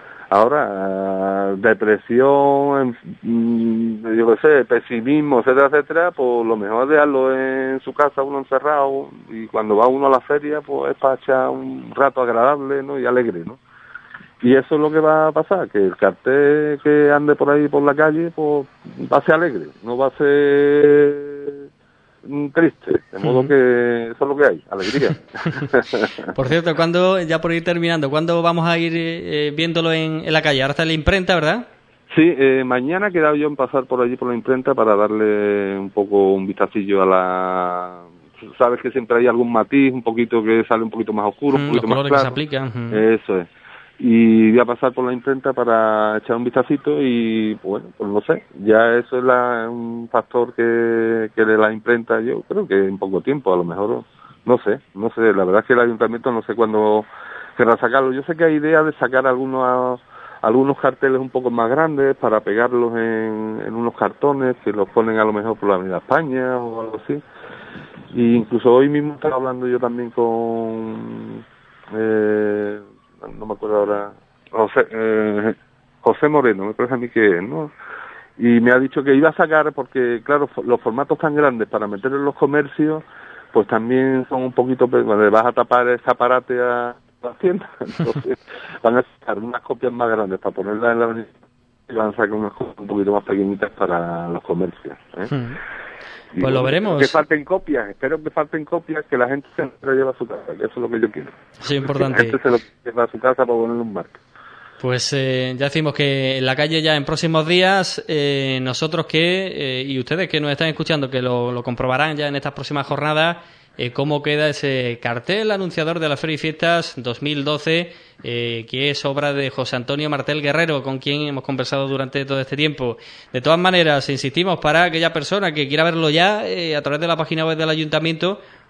Ahora, uh, depresión, mm, yo qué sé, pesimismo, etcétera, etcétera, pues lo mejor es dejarlo en su casa, uno encerrado, y cuando va uno a la feria, pues es para echar un rato agradable, ¿no? Y alegre, ¿no? Y eso es lo que va a pasar, que el cartel que ande por ahí por la calle, pues va a ser alegre, no va a ser triste, de modo uh-huh. que eso es lo que hay, alegría. Por cierto, ¿cuándo, ya por ir terminando, cuándo vamos a ir eh, viéndolo en, en la calle? Ahora está en la imprenta, ¿verdad? Sí, eh, mañana he quedado yo en pasar por allí por la imprenta para darle un poco un vistacillo a la... Sabes que siempre hay algún matiz, un poquito que sale un poquito más oscuro, mm, un poquito los más claro. Que se aplican. Uh-huh. Eso es. Y voy a pasar por la imprenta para echar un vistacito y, bueno, pues no sé, ya eso es la, un factor que, que de la imprenta, yo creo que en poco tiempo, a lo mejor, no sé, no sé, la verdad es que el ayuntamiento no sé cuándo querrá sacarlo. Yo sé que hay idea de sacar algunos algunos carteles un poco más grandes para pegarlos en, en unos cartones que los ponen a lo mejor por la Avenida España o algo así. Y incluso hoy mismo estaba hablando yo también con... Eh, no me acuerdo ahora, José, eh, José Moreno, me parece a mí que es, ¿no? Y me ha dicho que iba a sacar, porque claro, los formatos tan grandes para meter en los comercios, pues también son un poquito, cuando le vas a tapar ese aparate a las tiendas, entonces van a sacar unas copias más grandes para ponerlas en la avenida y van a sacar unas copias un poquito más pequeñitas para los comercios, ¿eh? Mm. Pues bueno, lo veremos. Que falten copias, espero que falten copias, que la gente se lo lleve a su casa, que eso es lo que yo quiero. Sí, importante. Que la gente se lo lleve a su casa para ponerle un marco. Pues eh, ya decimos que en la calle ya en próximos días, eh, nosotros que, eh, y ustedes que nos están escuchando, que lo, lo comprobarán ya en estas próximas jornadas, eh, cómo queda ese cartel anunciador de la Feria y Fiestas dos mil doce, eh, que es obra de José Antonio Martel Guerrero, con quien hemos conversado durante todo este tiempo. De todas maneras, insistimos, para aquella persona que quiera verlo ya, eh, a través de la página web del Ayuntamiento,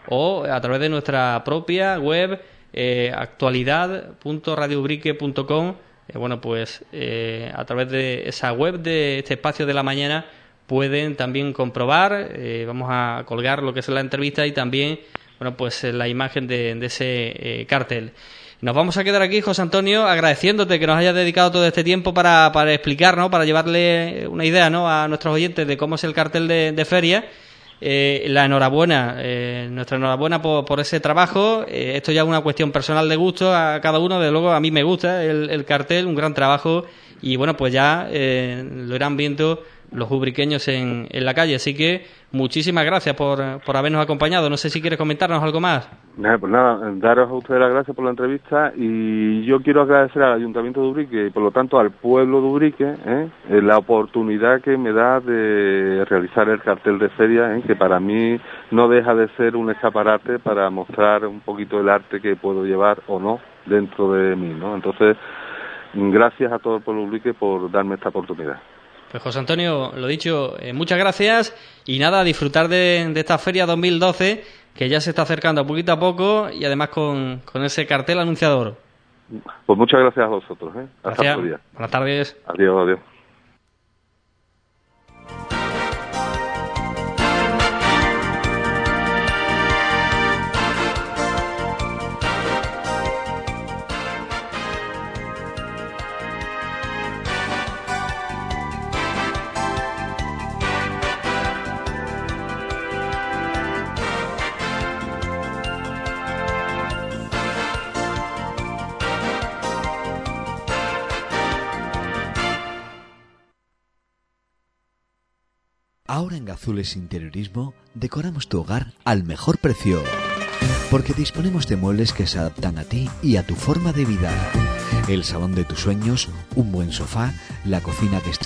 o a través de nuestra propia web, eh, actualidad punto radio ubrique punto com. Eh, bueno, pues eh, a través de esa web de este espacio de la mañana pueden también comprobar, eh, vamos a colgar lo que es la entrevista y también, bueno, pues la imagen de, de ese eh, cartel. Nos vamos a quedar aquí, José Antonio, agradeciéndote que nos hayas dedicado todo este tiempo para, para explicar, ¿no?, para llevarle una idea, ¿no?, a nuestros oyentes de cómo es el cartel de, de feria. Eh, la enhorabuena, eh, nuestra enhorabuena por, por ese trabajo. Eh, esto ya es una cuestión personal de gusto a cada uno, desde luego a mí me gusta el, el cartel, un gran trabajo, y bueno, pues ya eh, lo irán viendo los ubriqueños en, en la calle, así que muchísimas gracias por, por habernos acompañado. No sé si quieres comentarnos algo más. Nada, pues nada, daros a ustedes las gracias por la entrevista, y yo quiero agradecer al Ayuntamiento de Ubrique y por lo tanto al pueblo de Ubrique ¿eh? la oportunidad que me da de realizar el cartel de feria, ¿eh? que para mí no deja de ser un escaparate para mostrar un poquito el arte que puedo llevar o no dentro de mí, ¿no? Entonces, gracias a todo el pueblo de Ubrique por darme esta oportunidad. Pues José Antonio, lo dicho, eh, muchas gracias, y nada, a disfrutar de, de esta feria dos mil doce, que ya se está acercando poquito a poco, y además con, con ese cartel anunciador. Pues muchas gracias a vosotros. ¿eh? Hasta Gracias. otro día. Buenas tardes. Adiós, adiós. Ahora en Gazules Interiorismo decoramos tu hogar al mejor precio, porque disponemos de muebles que se adaptan a ti y a tu forma de vida. El salón de tus sueños, un buen sofá, la cocina que